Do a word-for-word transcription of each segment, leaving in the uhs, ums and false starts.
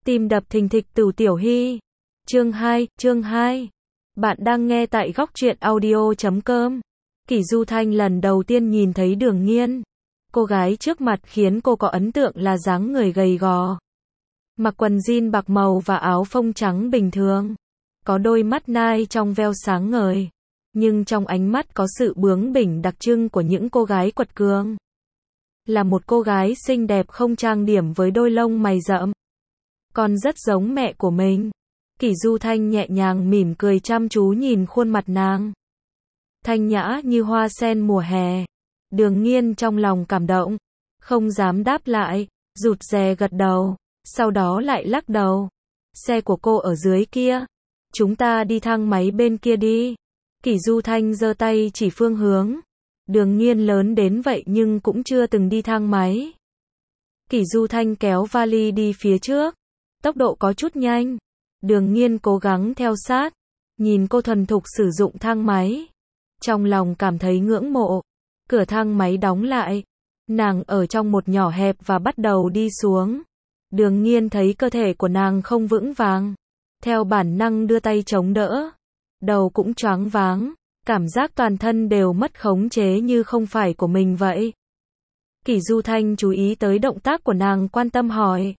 Tim đập thình thịch từ Tiểu Hy. Chương hai, chương hai. Bạn đang nghe tại góc truyện audio chấm com. Kỷ Du Thanh lần đầu tiên nhìn thấy Đường Nghiên. Cô gái trước mặt khiến cô có ấn tượng là dáng người gầy gò. Mặc quần jean bạc màu và áo phông trắng bình thường. Có đôi mắt nai trong veo sáng ngời. Nhưng trong ánh mắt có sự bướng bỉnh đặc trưng của những cô gái quật cường. Là một cô gái xinh đẹp không trang điểm với đôi lông mày rậm. Còn rất giống mẹ của mình. Kỷ Du Thanh nhẹ nhàng mỉm cười chăm chú nhìn khuôn mặt nàng. Thanh nhã như hoa sen mùa hè. Đường Nghiên trong lòng cảm động. Không dám đáp lại, rụt rè gật đầu. Sau đó lại lắc đầu. Xe của cô ở dưới kia. Chúng ta đi thang máy bên kia đi. Kỷ Du Thanh giơ tay chỉ phương hướng. Đường Nghiên lớn đến vậy nhưng cũng chưa từng đi thang máy. Kỷ Du Thanh kéo vali đi phía trước. Tốc độ có chút nhanh. Đường Nghiên cố gắng theo sát. Nhìn cô thuần thục sử dụng thang máy. Trong lòng cảm thấy ngưỡng mộ. Cửa thang máy đóng lại. Nàng ở trong một nhỏ hẹp và bắt đầu đi xuống. Đường Nghiên thấy cơ thể của nàng không vững vàng. Theo bản năng đưa tay chống đỡ. Đầu cũng choáng váng. Cảm giác toàn thân đều mất khống chế như không phải của mình vậy. Kỷ Du Thanh chú ý tới động tác của nàng, quan tâm hỏi.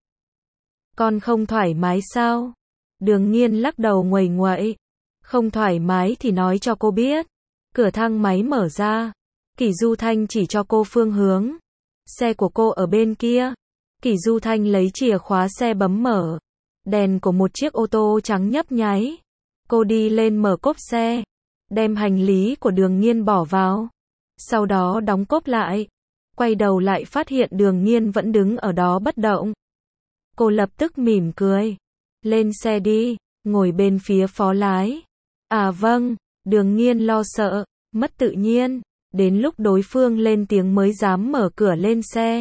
Con không thoải mái sao? Đường Nghiên lắc đầu nguầy nguậy. Không thoải mái thì nói cho cô biết. Cửa thang máy mở ra. Kỷ Du Thanh chỉ cho cô phương hướng. Xe của cô ở bên kia. Kỷ Du Thanh lấy chìa khóa xe bấm mở. Đèn của một chiếc ô tô trắng nhấp nháy. Cô đi lên mở cốp xe. Đem hành lý của Đường Nghiên bỏ vào. Sau đó đóng cốp lại. Quay đầu lại phát hiện Đường Nghiên vẫn đứng ở đó bất động. Cô lập tức mỉm cười. Lên xe đi, ngồi bên phía phó lái. À vâng, Đường Nghiên lo sợ, mất tự nhiên. Đến lúc đối phương lên tiếng mới dám mở cửa lên xe.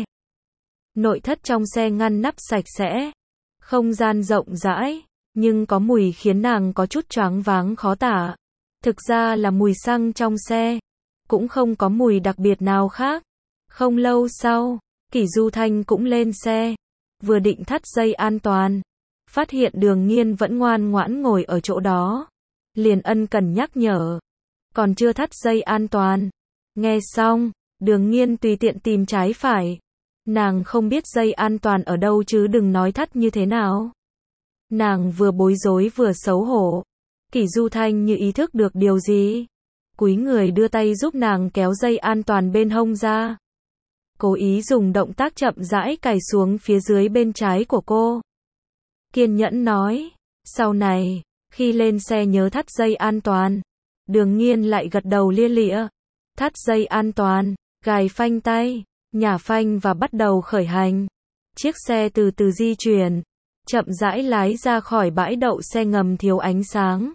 Nội thất trong xe ngăn nắp sạch sẽ. Không gian rộng rãi, nhưng có mùi khiến nàng có chút choáng váng khó tả. Thực ra là mùi xăng trong xe. Cũng không có mùi đặc biệt nào khác. Không lâu sau, Kỷ Du Thanh cũng lên xe. Vừa định thắt dây an toàn. Phát hiện Đường Nghiên vẫn ngoan ngoãn ngồi ở chỗ đó. Liền ân cần nhắc nhở. Còn chưa thắt dây an toàn. Nghe xong, Đường Nghiên tùy tiện tìm trái phải. Nàng không biết dây an toàn ở đâu chứ đừng nói thắt như thế nào. Nàng vừa bối rối vừa xấu hổ. Kỷ Du Thanh như ý thức được điều gì. Cúi người đưa tay giúp nàng kéo dây an toàn bên hông ra. Cố ý dùng động tác chậm rãi cài xuống phía dưới bên trái của cô. Kiên nhẫn nói. Sau này, khi lên xe nhớ thắt dây an toàn. Đường Nghiên lại gật đầu lia lịa. Thắt dây an toàn, gài phanh tay, nhả phanh và bắt đầu khởi hành. Chiếc xe từ từ di chuyển. Chậm rãi lái ra khỏi bãi đậu xe ngầm thiếu ánh sáng.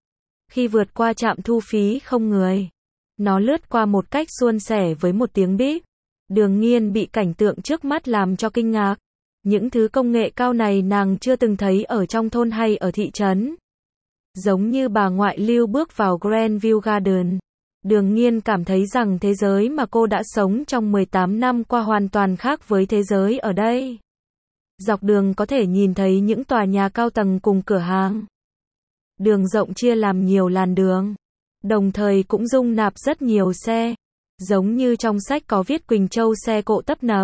Khi vượt qua trạm thu phí không người. Nó lướt qua một cách suôn sẻ với một tiếng bíp. Đường Nghiên bị cảnh tượng trước mắt làm cho kinh ngạc. Những thứ công nghệ cao này nàng chưa từng thấy ở trong thôn hay ở thị trấn. Giống như bà ngoại Lưu bước vào Grandview Garden. Đường Nghiên cảm thấy rằng thế giới mà cô đã sống trong mười tám năm qua hoàn toàn khác với thế giới ở đây. Dọc đường có thể nhìn thấy những tòa nhà cao tầng cùng cửa hàng. Đường rộng chia làm nhiều làn đường. Đồng thời cũng dung nạp rất nhiều xe. Giống như trong sách có viết Quỳnh Châu xe cộ tấp nập.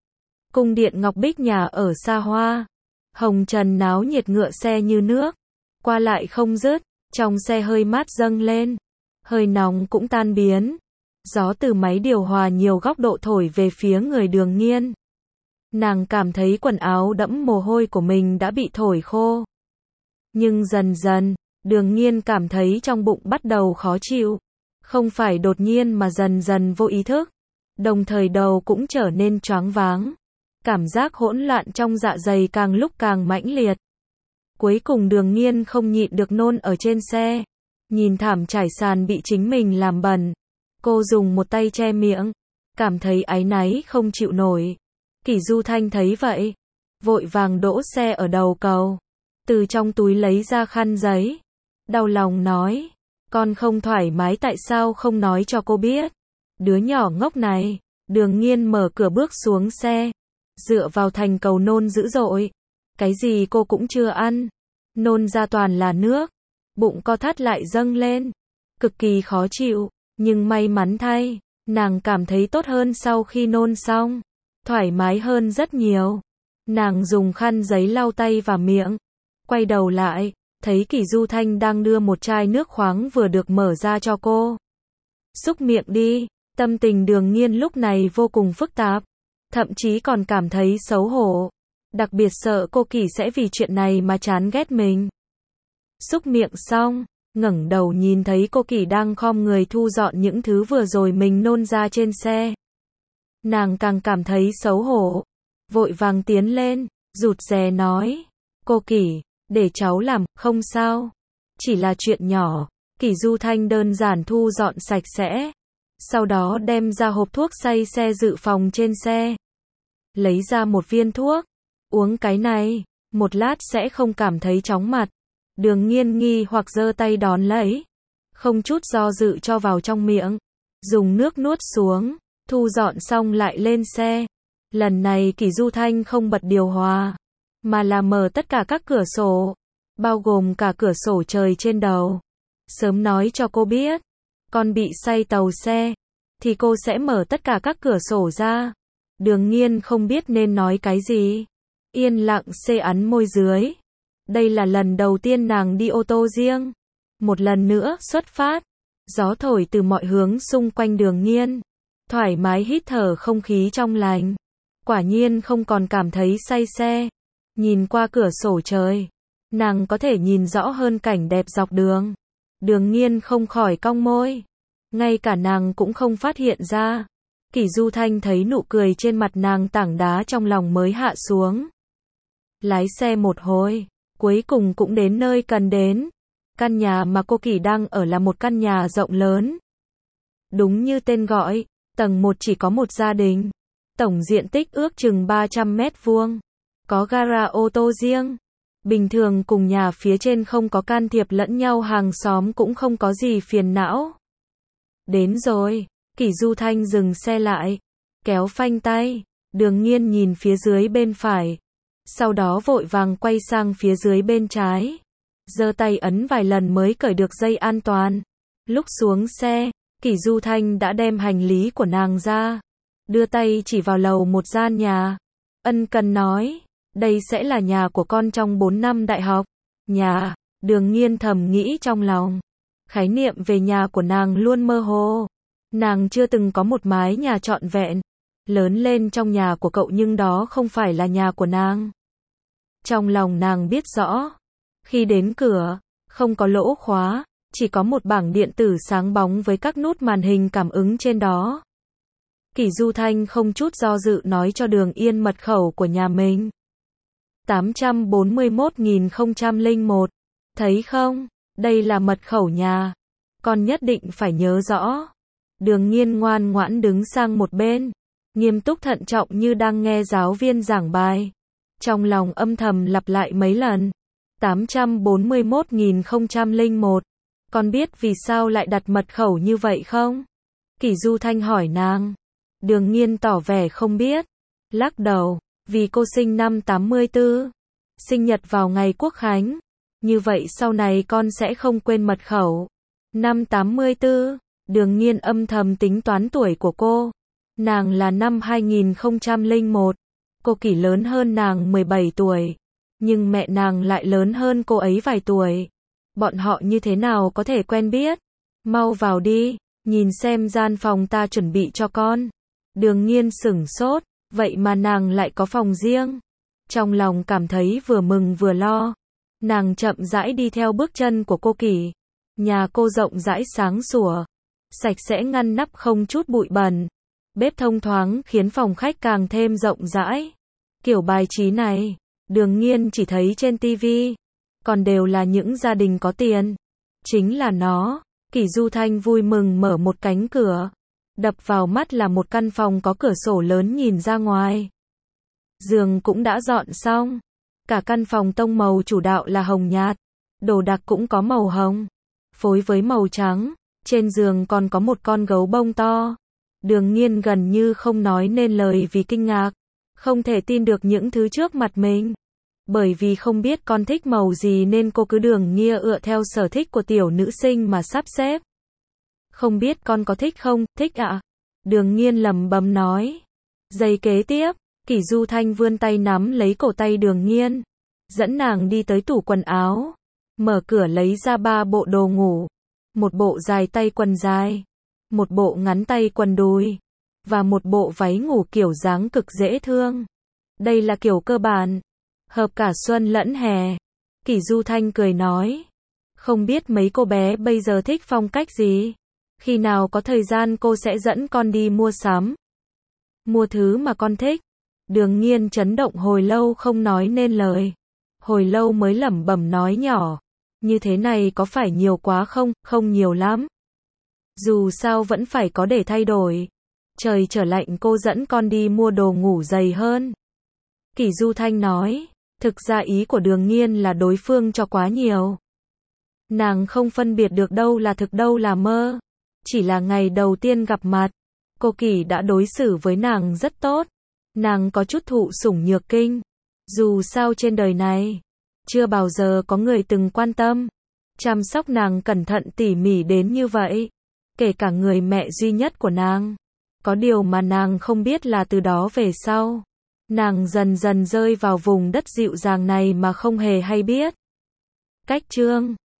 Cung điện ngọc bích nhà ở xa hoa. Hồng trần náo nhiệt ngựa xe như nước. Qua lại không dứt. Trong xe hơi mát dâng lên. Hơi nóng cũng tan biến. Gió từ máy điều hòa nhiều góc độ thổi về phía người Đường Nghiên. Nàng cảm thấy quần áo đẫm mồ hôi của mình đã bị thổi khô. Nhưng dần dần, Đường Nghiên cảm thấy trong bụng bắt đầu khó chịu. Không phải đột nhiên mà dần dần vô ý thức. Đồng thời đầu cũng trở nên choáng váng. Cảm giác hỗn loạn trong dạ dày càng lúc càng mãnh liệt. Cuối cùng Đường Nghiên không nhịn được nôn ở trên xe. Nhìn thảm trải sàn bị chính mình làm bẩn. Cô dùng một tay che miệng. Cảm thấy áy náy không chịu nổi. Kỷ Du Thanh thấy vậy. Vội vàng đỗ xe ở đầu cầu. Từ trong túi lấy ra khăn giấy. Đau lòng nói. Con không thoải mái tại sao không nói cho cô biết. Đứa nhỏ ngốc này. Đường Nghiên mở cửa bước xuống xe. Dựa vào thành cầu nôn dữ dội. Cái gì cô cũng chưa ăn. Nôn ra toàn là nước. Bụng co thắt lại dâng lên. Cực kỳ khó chịu. Nhưng may mắn thay, nàng cảm thấy tốt hơn sau khi nôn xong. Thoải mái hơn rất nhiều. Nàng dùng khăn giấy lau tay và miệng. Quay đầu lại, thấy Kỷ Du Thanh đang đưa một chai nước khoáng vừa được mở ra cho cô. Xúc miệng đi. Tâm tình Đường Nghiên lúc này vô cùng phức tạp. Thậm chí còn cảm thấy xấu hổ. Đặc biệt sợ cô Kỷ sẽ vì chuyện này mà chán ghét mình. Xúc miệng xong, ngẩng đầu nhìn thấy cô Kỷ đang khom người thu dọn những thứ vừa rồi mình nôn ra trên xe. Nàng càng cảm thấy xấu hổ. Vội vàng tiến lên, rụt rè nói. Cô Kỷ, để cháu làm, không sao. Chỉ là chuyện nhỏ. Kỷ Du Thanh đơn giản thu dọn sạch sẽ. Sau đó đem ra hộp thuốc xay xe dự phòng trên xe. Lấy ra một viên thuốc. Uống cái này, một lát sẽ không cảm thấy chóng mặt. Đường Nghiên nghi hoặc giơ tay đón lấy. Không chút do dự cho vào trong miệng. Dùng nước nuốt xuống. Thu dọn xong lại lên xe. Lần này Kỷ Du Thanh không bật điều hòa. Mà là mở tất cả các cửa sổ. Bao gồm cả cửa sổ trời trên đầu. Sớm nói cho cô biết. Con bị say tàu xe. Thì cô sẽ mở tất cả các cửa sổ ra. Đường Nghiên không biết nên nói cái gì. Yên lặng xê ấn môi dưới. Đây là lần đầu tiên nàng đi ô tô riêng. Một lần nữa xuất phát. Gió thổi từ mọi hướng xung quanh Đường Nghiên. Thoải mái hít thở không khí trong lành. Quả nhiên không còn cảm thấy say xe. Nhìn qua cửa sổ trời. Nàng có thể nhìn rõ hơn cảnh đẹp dọc đường. Đường Nghiên không khỏi cong môi. Ngay cả nàng cũng không phát hiện ra. Kỷ Du Thanh thấy nụ cười trên mặt nàng, tảng đá trong lòng mới hạ xuống. Lái xe một hồi, cuối cùng cũng đến nơi cần đến. Căn nhà mà cô Kỷ đang ở là một căn nhà rộng lớn. Đúng như tên gọi, tầng một chỉ có một gia đình. Tổng diện tích ước chừng ba trăm mét vuông. Có gara ô tô riêng. Bình thường cùng nhà phía trên không có can thiệp lẫn nhau, hàng xóm cũng không có gì phiền não. Đến rồi. Kỷ Du Thanh dừng xe lại. Kéo phanh tay. Đường Nghiên nhìn phía dưới bên phải. Sau đó vội vàng quay sang phía dưới bên trái. Giơ tay ấn vài lần mới cởi được dây an toàn. Lúc xuống xe, Kỷ Du Thanh đã đem hành lý của nàng ra. Đưa tay chỉ vào lầu một gian nhà. Ân cần nói. Đây sẽ là nhà của con trong bốn năm đại học. Nhà. Đường Nghiên thầm nghĩ trong lòng. Khái niệm về nhà của nàng luôn mơ hồ. Nàng chưa từng có một mái nhà trọn vẹn. Lớn lên trong nhà của cậu nhưng đó không phải là nhà của nàng. Trong lòng nàng biết rõ. Khi đến cửa, không có lỗ khóa, chỉ có một bảng điện tử sáng bóng với các nút màn hình cảm ứng trên đó. Kỷ Du Thanh không chút do dự nói cho Đường Yên mật khẩu của nhà mình. tám trăm bốn mươi mốt nghìn không trăm lẻ một. Thấy không? Đây là mật khẩu nhà. Con nhất định phải nhớ rõ. Đường Nghiên ngoan ngoãn đứng sang một bên. Nghiêm túc thận trọng như đang nghe giáo viên giảng bài. Trong lòng âm thầm lặp lại mấy lần. tám trăm bốn mươi mốt nghìn không trăm lẻ một. Con biết vì sao lại đặt mật khẩu như vậy không? Kỷ Du Thanh hỏi nàng. Đường Nghiên tỏ vẻ không biết. Lắc đầu. Vì cô sinh năm tám mươi tư. Sinh nhật vào ngày Quốc Khánh. Như vậy sau này con sẽ không quên mật khẩu. Năm tám mươi tư. Đường Nghiên âm thầm tính toán tuổi của cô. Nàng là năm hai nghìn không trăm lẻ một. Cô Kỷ lớn hơn nàng mười bảy tuổi. Nhưng mẹ nàng lại lớn hơn cô ấy vài tuổi. Bọn họ như thế nào có thể quen biết? Mau vào đi, nhìn xem gian phòng ta chuẩn bị cho con. Đường Nghiên sửng sốt, vậy mà nàng lại có phòng riêng. Trong lòng cảm thấy vừa mừng vừa lo. Nàng chậm rãi đi theo bước chân của cô Kỷ. Nhà cô rộng rãi sáng sủa. Sạch sẽ ngăn nắp không chút bụi bẩn. Bếp thông thoáng khiến phòng khách càng thêm rộng rãi. Kiểu bài trí này, Đường Nghiên chỉ thấy trên tivi. Còn đều là những gia đình có tiền. Chính là nó. Kỷ Du Thanh vui mừng mở một cánh cửa. Đập vào mắt là một căn phòng có cửa sổ lớn nhìn ra ngoài. Giường cũng đã dọn xong. Cả căn phòng tông màu chủ đạo là hồng nhạt. Đồ đạc cũng có màu hồng. Phối với màu trắng. Trên giường còn có một con gấu bông to. Đường Nghiên gần như không nói nên lời vì kinh ngạc. Không thể tin được những thứ trước mặt mình. Bởi vì không biết con thích màu gì nên cô cứ đường nghia ựa theo sở thích của tiểu nữ sinh mà sắp xếp. Không biết con có thích không? Thích ạ. À? Đường Nghiên lẩm bẩm nói. Giây kế tiếp, Kỷ Du Thanh vươn tay nắm lấy cổ tay Đường Nghiên, dẫn nàng đi tới tủ quần áo, mở cửa lấy ra ba bộ đồ ngủ, một bộ dài tay quần dài, một bộ ngắn tay quần đùi, và một bộ váy ngủ kiểu dáng cực dễ thương. Đây là kiểu cơ bản, hợp cả xuân lẫn hè. Kỷ Du Thanh cười nói. Không biết mấy cô bé bây giờ thích phong cách gì? Khi nào có thời gian cô sẽ dẫn con đi mua sắm. Mua thứ mà con thích. Đường Nghiên chấn động hồi lâu không nói nên lời. Hồi lâu mới lẩm bẩm nói nhỏ. Như thế này có phải nhiều quá không? Không nhiều lắm. Dù sao vẫn phải có để thay đổi. Trời trở lạnh cô dẫn con đi mua đồ ngủ dày hơn. Kỷ Du Thanh nói. Thực ra ý của Đường Nghiên là đối phương cho quá nhiều. Nàng không phân biệt được đâu là thực đâu là mơ. Chỉ là ngày đầu tiên gặp mặt, cô Kỷ đã đối xử với nàng rất tốt. Nàng có chút thụ sủng nhược kinh. Dù sao trên đời này, chưa bao giờ có người từng quan tâm, chăm sóc nàng cẩn thận tỉ mỉ đến như vậy. Kể cả người mẹ duy nhất của nàng. Có điều mà nàng không biết là từ đó về sau, nàng dần dần rơi vào vùng đất dịu dàng này mà không hề hay biết. Cách chương